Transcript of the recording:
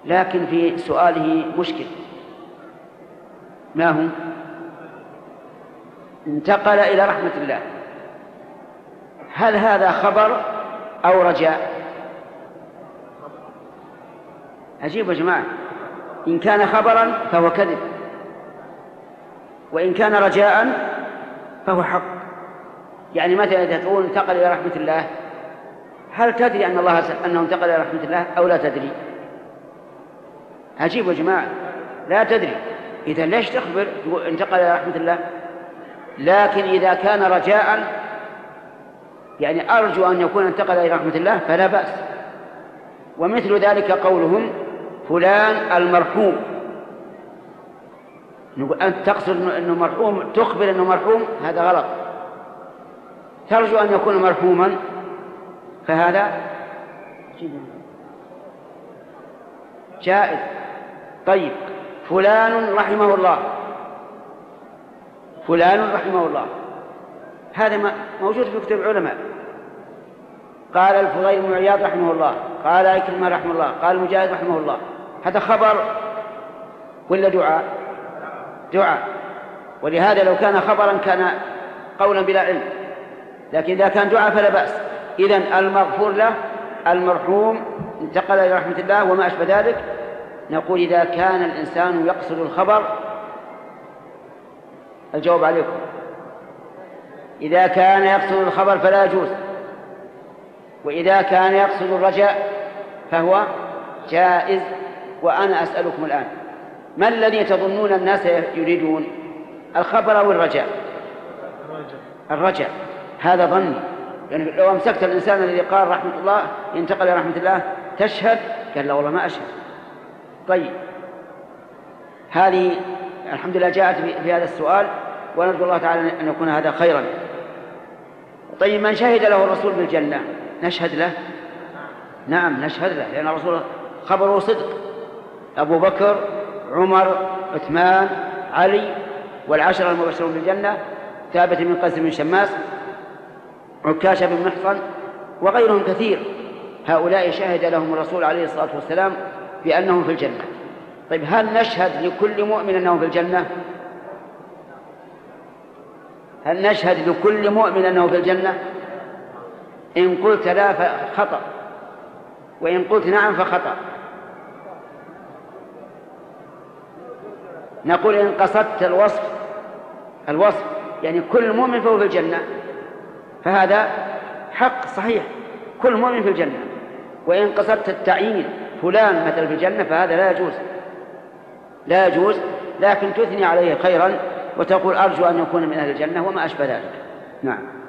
لكن في سؤاله مشكل. ما هو؟ انتقل إلى رحمة الله، هل هذا خبر أو رجاء؟ عجيب يا جماعة. إن كان خبرا فهو كذب، وإن كان رجاء فهو حق. يعني مثلا إذا تقول انتقل إلى رحمة الله، هل تدري أن الله أنه انتقل إلى رحمة الله أو لا تدري؟ عجيب يا جماعة، لا تدري. إذا ليش تخبر انتقل إلى رحمة الله؟ لكن إذا كان رجاء، يعني أرجو أن يكون انتقل إلى رحمة الله، فلا بأس. ومثل ذلك قولهم فلان المرحوم، أنت تقصد أنه مرحوم، تخبر أنه مرحوم، هذا غلط. ترجو أن يكون مرحوما، فهذا جائز. طيب، فلان رحمه الله، فلان رحمه الله، هذا موجود في كتب العلماء. قال الفضيل بن عياض رحمه الله، قال عكرمة رحمه الله، قال مجاهد رحمه الله. هذا خبر ولا دعاء؟ دعاء. ولهذا لو كان خبرا كان قولا بلا علم، لكن إذا كان دعاء فلا بأس. إذن المغفور له المرحوم انتقل إلى رحمة الله وما أشبه ذلك، نقول إذا كان الإنسان يقصد الخبر، الجواب عليكم، إذا كان يقصد الخبر فلا يجوز، وإذا كان يقصد الرجاء فهو جائز. وأنا أسألكم الآن، ما الذي تظنون الناس يريدون، الخبر أو الرجاء؟ الرجاء. هذا ظني، يعني لو أمسكت الإنسان الذي قال رحمة الله ينتقل إلى رحمة الله تشهد، قال لا والله ما أشهد. طيب، هذه الحمد لله جاءت في هذا السؤال، ونرجو الله تعالى أن يكون هذا خيرا. طيب، من شهد له الرسول بالجنة نشهد له؟ نعم نشهد له، لأن الرسول خبره صدق. أبو بكر، عمر، عثمان، علي، والعشرة المبشرون بالجنة، ثابت بن قيس بن شماس، عكاشة بن محصن، وغيرهم كثير. هؤلاء شهد لهم الرسول عليه الصلاة والسلام بأنهم في الجنة. طيب، هل نشهد لكل مؤمن أنه في الجنة؟ هل نشهد لكل مؤمن أنه في الجنة؟ إن قلت لا فخطأ، وإن قلت نعم فخطأ. نقول إن قصدت الوصف يعني كل مؤمن فهو في الجنة، فهذا حق صحيح، كل مؤمن في الجنة. وإن قصدت التعيين فلان مثل في الجنة فهذا لا يجوز، لكن تثني عليه خيرا وتقول أرجو أن يكون من أهل الجنة وما أشبه ذلك. نعم.